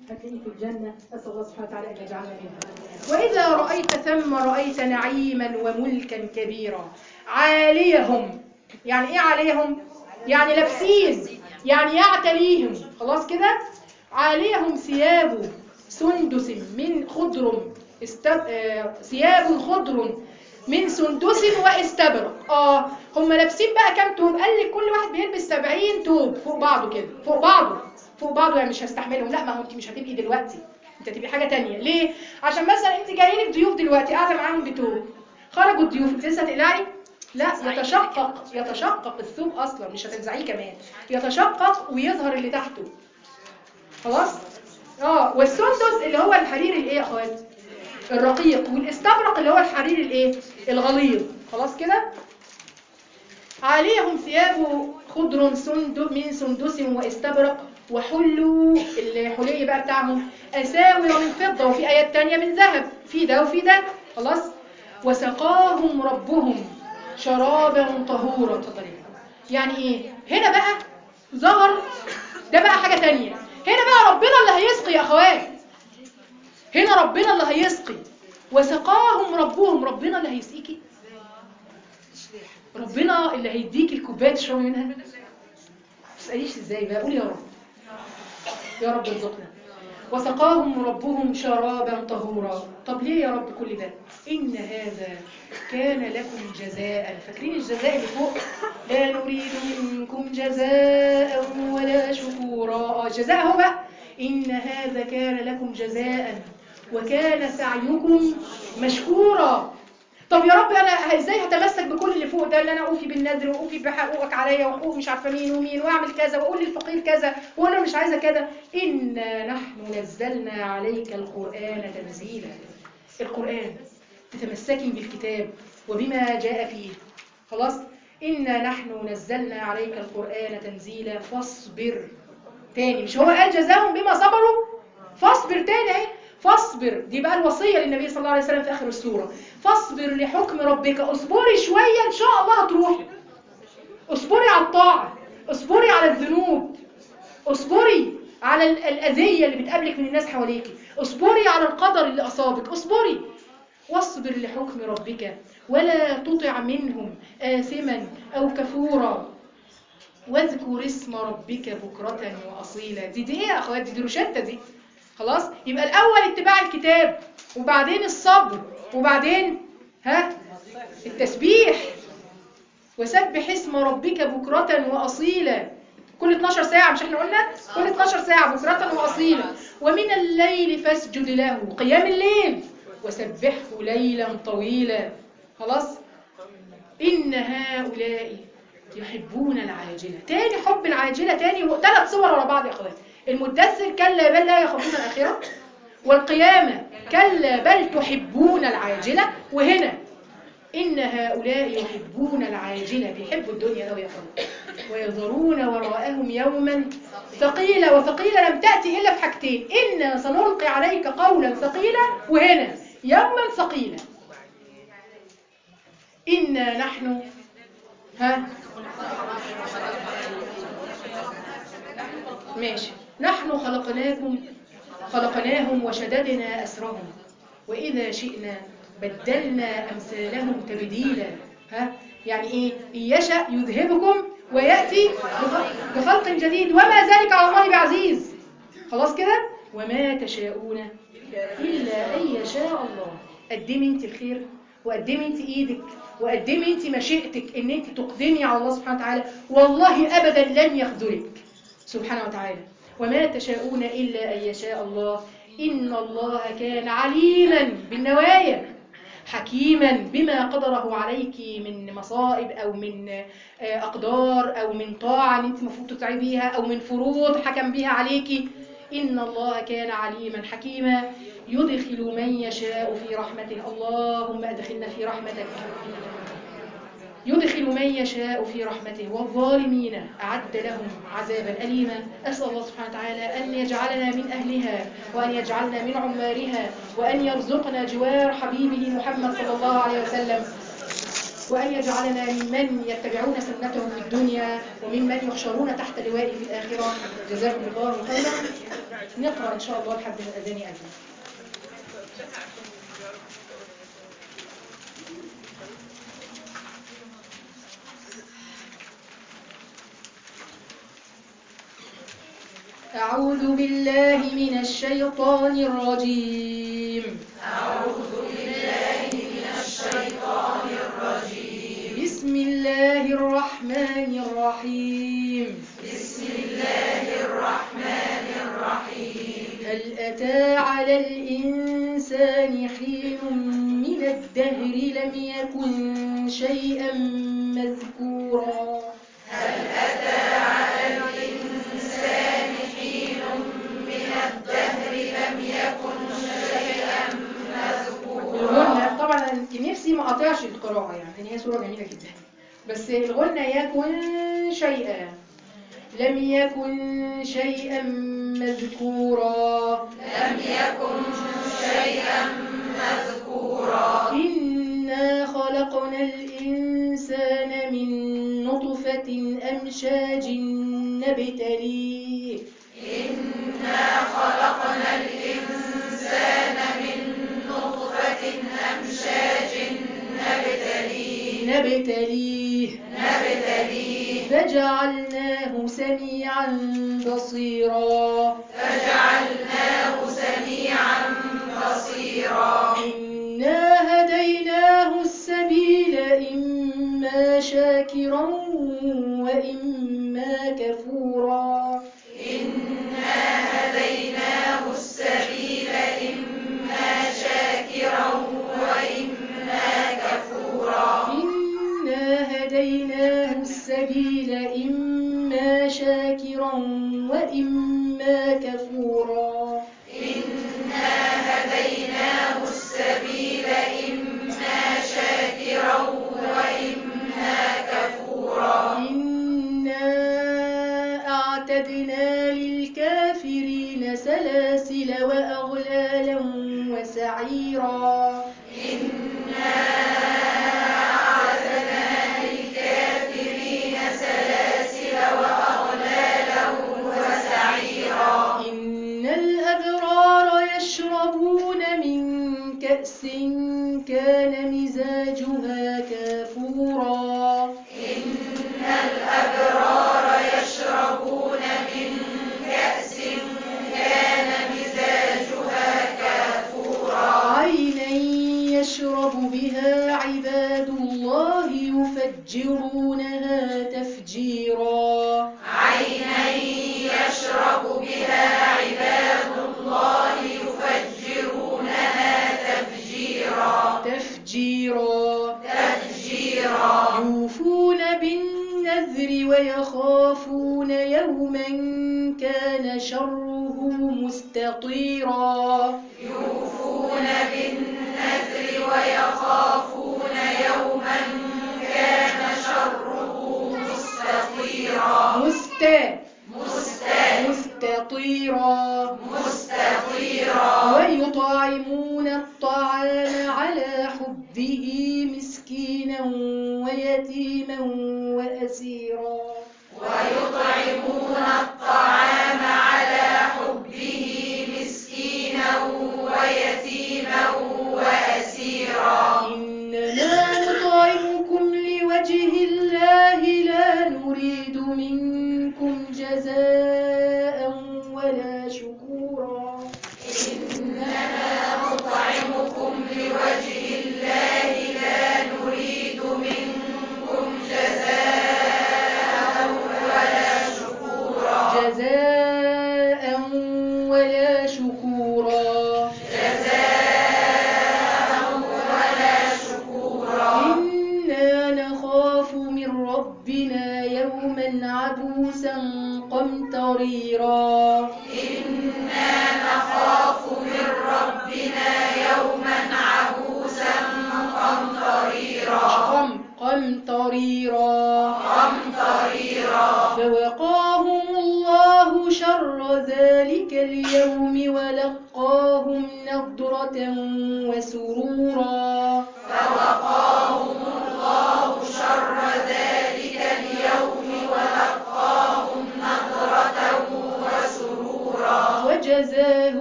هتلاقيه في الجنة. أسأل الله سبحانه وتعالى أن يجعلنا منها. وإذا رأيت ثم رأيت نعيما وملكا كبيرا عاليهم. يعني إيه عاليهم؟ يعني لابسين، يعني يعتليهم. خلاص كده. عاليهم ثياب سندس من خضر ثياب خضر من سندس واستبرق. هم لابسين بقى كام توب؟ قال لك كل واحد بيلبس 70 توب فوق بعضه كده، فوق بعضه يعني مش هستحملهم. لا، ما هو انت مش هتبقي دلوقتي، انت هتبقي حاجه تانية. ليه؟ عشان مثلا انت جاي لك ضيوف دلوقتي قاعده معاهم بتوب، خرجوا الضيوف انت لسه هتقلعي؟ لا، يتشقق الثوب اصلا، مش هتنزعيه كمان، يتشقق ويظهر اللي تحته. خلاص. والسندس اللي هو الحرير الايه يا اخوات؟ الرقيق. والاستبرق اللي هو الحرير الايه؟ الغليظ. خلاص كده. عليهم ثياب خضر من سندس واستبرق وحلوا الحلي بقى بتاعهم اساور من فضه، وفي ايات تانية من ذهب، في ده وفي ده. خلاص. وسقاهم ربهم شرابا طهورا. يعني ايه هنا بقى؟ ظهر ده بقى حاجه تانية. هنا بقى ربنا اللي هيسقي يا اخوات، هنا ربنا اللي هيسقي. وسقاهم ربهم، ربنا اللي هيسقيكي، ربنا اللي هيديك الكوبايه تشربي منها. ما تساليش ازاي بقى، قول يا رب، يا رب ارزقنا. وسقاهم ربهم شرابا طهورا. طب ليه يا رب كل ده؟ ان هذا كان لكم جزاء. فاكرين الجزاء اللي فوق؟ لا نريد منكم جزاء ولا شكورا. جزاء هو بقى ان هذا كان لكم جزاء وكان سعيكم مشكورا. طب يا رب انا ازاي هتمسك بكل اللي فوق ده، اللي انا اوفي بالنذر واوفي بحقوقك عليا وحقوق مش عارفه مين ومين، واعمل كذا واقول للفقير كذا وانا مش عايزه كذا. انا نحن نزلنا عليك القران تنزيلا. القران تتمسكي بالكتاب وبما جاء فيه. خلاص. انا نحن نزلنا عليك القران تنزيلا فاصبر. تاني، مش هو قال جزاهم بما صبروا؟ فاصبر تاني اهي. فاصبر دي بقى الوصيه للنبي صلى الله عليه وسلم في اخر السوره. فاصبر لحكم ربك. اصبري شويه ان شاء الله هتروحي. اصبري على الطاعه، اصبري على الذنوب، اصبري على الاذيه اللي بتقابلك من الناس حواليكي، اصبري على القدر اللي اصابك، اصبري. واصبر لحكم ربك ولا تطع منهم آثما او كفورا واذكر اسم ربك بكرة وأصيلا. دي ايه يا اخوات؟ دي روشتة دي. خلاص. يبقى الاول اتباع الكتاب، وبعدين الصبر، وبعدين التسبيح. وسبح اسم ربك بكرة وأصيلا. كل 12 ساعة، مش احنا قلنا؟ كل 12 ساعة بكرة وأصيلا. ومن الليل فاسجد له، قيام الليل، وسبحه ليلا طويلا. خلاص. إن هؤلاء يحبون العاجلة. تاني حب العاجلة تاني، 3 صور ورا بعض يا اخوان. المدثر كلا بل لا يخافون الآخرة، والقيامة كلا بل تحبون العاجلة، وهنا إن هؤلاء يحبون العاجلة، بيحبوا الدنيا قوي يا اخوان. ويذرون وراءهم يوما ثقيلا. وثقيلا لم تأتي إلا في حاجتين: إنا سنلقي عليك قولا ثقيلا، وهنا يوما ثقيلا. إنا نحن ماشي. نحن خلقناهم وشددنا أسرهم وإذا شئنا بدلنا أمثالهم تبديلا. يعني إيه؟ إن يشأ يذهبكم ويأتي بخلق جديد وما ذلك على الله بعزيز. خلاص كده. وما تشاءون إلا أن يشاء الله. قدمي انت الخير، وقدمي انت ايدك، وقدمي انت مشيئتك ان انت تقدمي على الله سبحانه وتعالى، والله ابدا لن يخذلك سبحانه وتعالى. وما تشاءون الا ان يشاء الله. ان الله كان عليما بالنوايا حكيما بما قدره عليك من مصائب او من اقدار او من طاعه انت المفروض تطيعي بيها او من فروض حكم بها عليك. إن الله كان عليما حكيما يدخل من يشاء في رحمته. اللهم أدخلنا في رحمتك. يدخل من يشاء في رحمته والظالمين أعد لهم عذابا أليما. أسأل الله سبحانه وتعالى أن يجعلنا من أهلها وأن يجعلنا من عمارها وأن يرزقنا جوار حبيبه محمد صلى الله عليه وسلم، وأن يجعلنا ممن يتبعون سنته في الدنيا وممن يحشرون تحت لوائه في الآخرة. جزاكم الله خيرا. نقرأ إن شاء الله لحد ما الأذان يأذن. أعوذ بالله من الشيطان الرجيم. أعوذ بالله من الشيطان الرجيم. بسم الله الرحمن الرحيم. بسم الله الرحمن الرحيم. هل أتى على الإنسان حين من الدهر لم يكن شيئا مذكورا. هل أتى على الإنسان حين من الدهر لم يكن شيئا مذكورا. الغنة طبعا نفسي ما قطعش القراءة يعني هي سورة جميلة جدا، بس الغنة يكن شيئا، لم يكن شيئا مذكورا. لم يكن شيئا مذكورا. إنا خلقنا الإنسان من نطفة أمشاج نبتليه. إنا خلقنا الإنسان من نطفة أمشاج نبتليه فجعلناه سميعا بصيرا. إنا هديناه السبيل إما شاكرا وإما كفورا. إنا أعتدنا للكافرين سلاسل وأغلالا وسعيرا. إن الأبرار يشربون من كأس كان مزاجها كافورا. عينا يشرب بها عباد الله يفجرونها تفجيرا. يوفون بالنذر ويخافون يوما كان شره مستطيرا. مستطيرا. ويطعمون الطعام على حبه مسكينا ويتيما وأسيرا. إنما نطعمكم لوجه الله لا نريد منكم جزاء ولا شكورا. إنا نخاف من ربنا يوما عبوسا قمطريرا. فوقاهم الله شر ذلك اليوم ولقاهم نضرة وسرورا.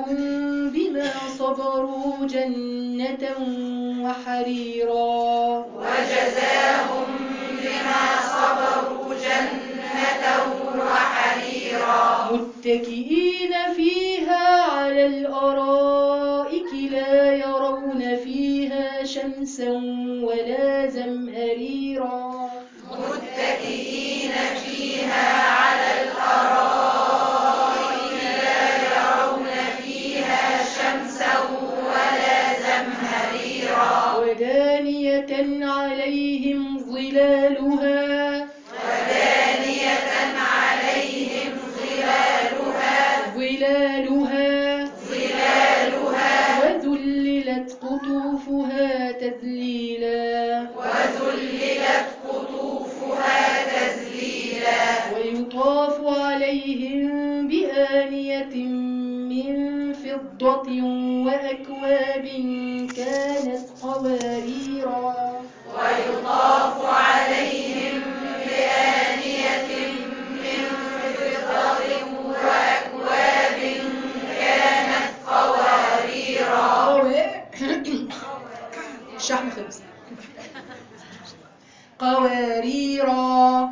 وجزاهم بما صبروا جنة وحريرا وجزاهم بما صبروا جنة وحريرا متكئين فيها على الأرائك لا يرون فيها شمسا ولا زمهريرا متكئين فيها على الأرائك لا يرون فيها شمسا ولا زمهريرا ودانية عليهم ظلالها وذللت قطوفها تذليلا ويطاف عليهم بآنية من فضة وأكواب كانت قواريرا ويطاف عليهم بآنية من فضة وأكواب كانت قواريرا الشحن خلص قواريرا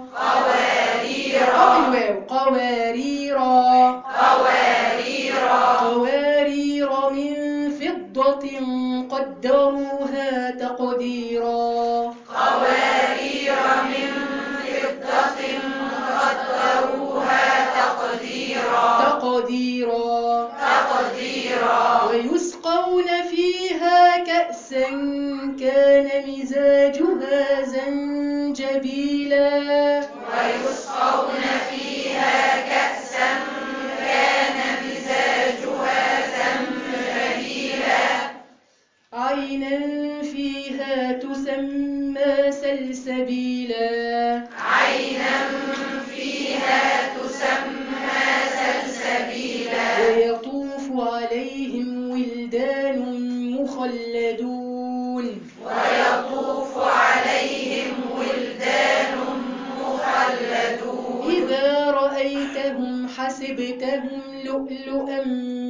قوارير من فضة قدروها تقديرا ويسقون فيها كأسا كان مزاجها زنجبيلا عينا فيها تسمى سلسبيلا ويطوف عليهم ولدان مخلدون إذا رأيتهم حسبتهم لؤلؤا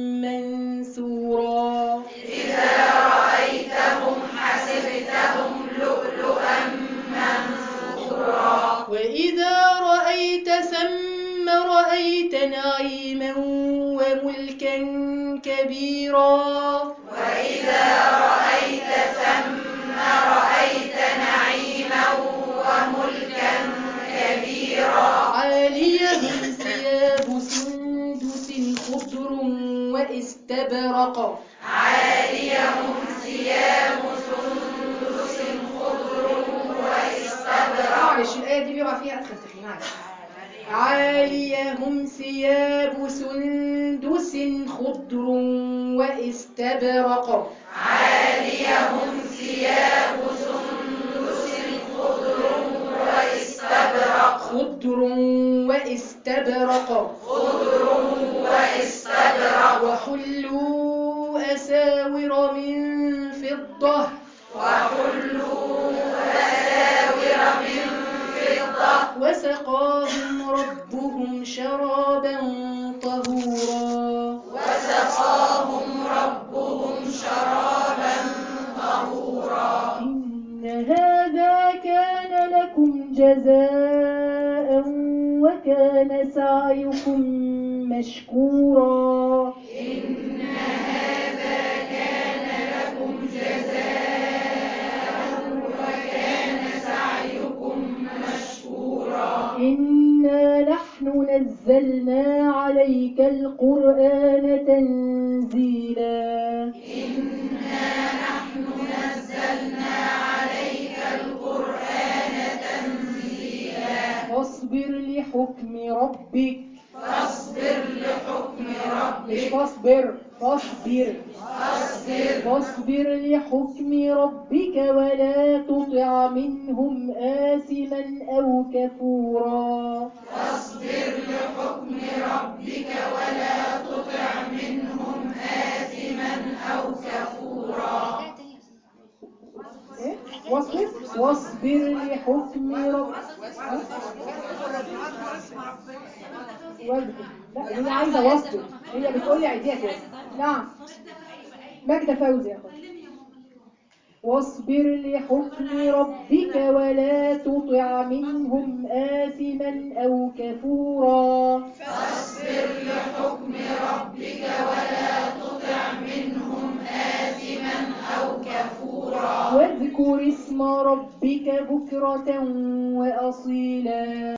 منثورا وإذا رأيت ثم رأيت نعيما وملكا كبيرا عاليهم ثياب سندس خضر واستبرق معلش الآية دي بيقع فيها أدخل تخين عاليهم ثياب سندس خضر واستبرق خضر واستبرق وحلوا أساور من فضة وسقاهم ربهم شرابا طهورا إن هذا كان لكم جزاء وكان سعيكم مشكورا إنا نحن نزلنا عليك القرآن تنزيلا فاصبر لحكم ربك مش فاصبر لحكم ربك ولا تطع منهم آثما أو كفورا إيه؟ واصبر لحكم ربك واصبر. لا هي عايزة واصبر، هي بتقول لي عايزاك واصبر. نعم ماجدة فوزي يا أخوي. واصبر لحكم ربك ولا تطع منهم آثما أو كفورا. فاصبر لحكم ربك ولا تطع منهم آثما أو كفورا. واذكر اسم ربك بكرة وأصيلا.